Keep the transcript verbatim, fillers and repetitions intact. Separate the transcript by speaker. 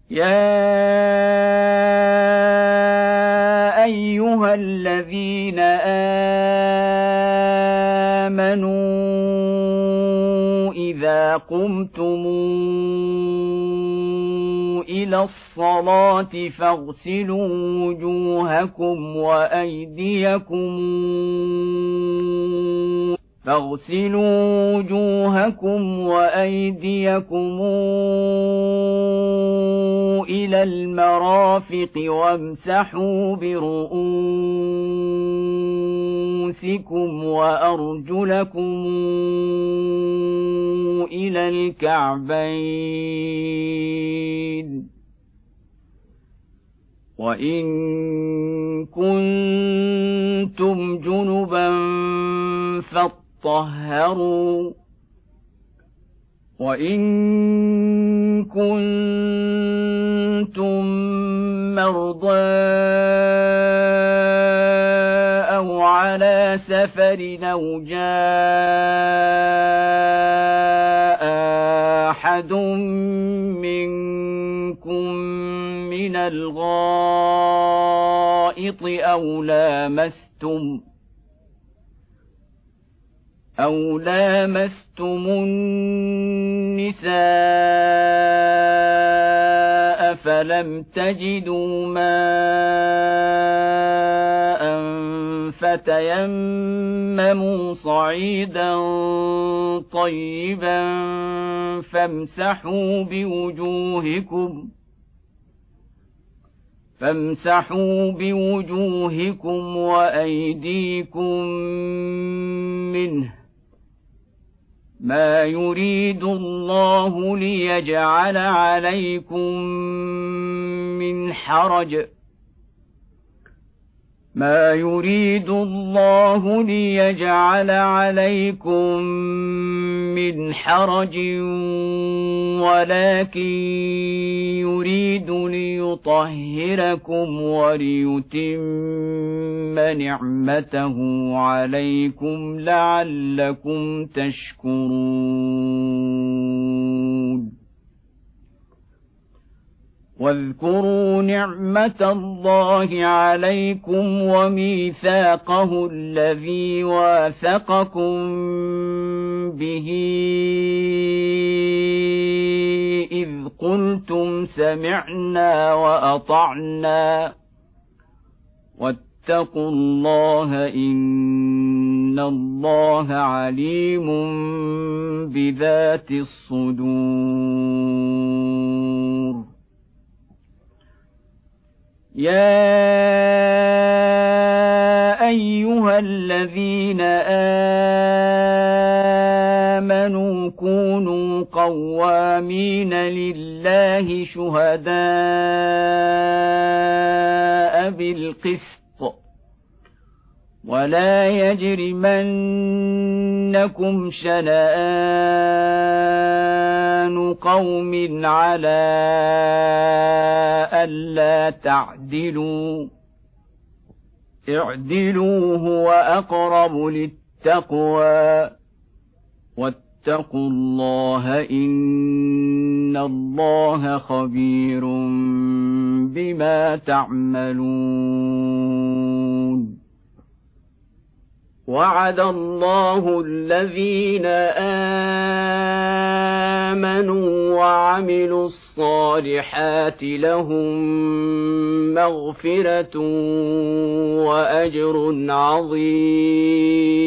Speaker 1: يا أيها الذين آمنوا إذا قمتم إلى الصلاة فاغسلوا وجوهكم وأيديكم فاغسلوا وجوهكم وأيديكم إلى المرافق وامسحوا برؤوسكم وأرجلكم إلى الكعبين وإن كنتم جنبا فاطهروا وإن كنتم مرضى أو على سفر أو جاء أحد منكم من الغائط أو لامستم أو لامستم النساء فلم تجدوا ماء فتيمموا صعيدا طيبا فامسحوا بوجوهكم فامسحوا بوجوهكم وأيديكم منه ما يريد الله ليجعل عليكم من حرج ما يريد الله ليجعل عليكم من حرج ولكن يريد ليطهركم وليتم نعمته عليكم لعلكم تشكرون واذكروا نعمة الله عليكم وميثاقه الذي واثقكم به إذ قلتم سمعنا وأطعنا واتقوا الله إن الله عليم بذات الصدور يا أيها الذين آمنوا كونوا قوامين لله شهداء بالقسط ولا يجرمنكم شنآن قوم على ألا تعدلوا اعدلوا هو أقرب للتقوى واتقوا الله إن الله خبير بما تعملون وعد الله الذين آمنوا وعملوا الصالحات لهم مغفرة وأجر عظيم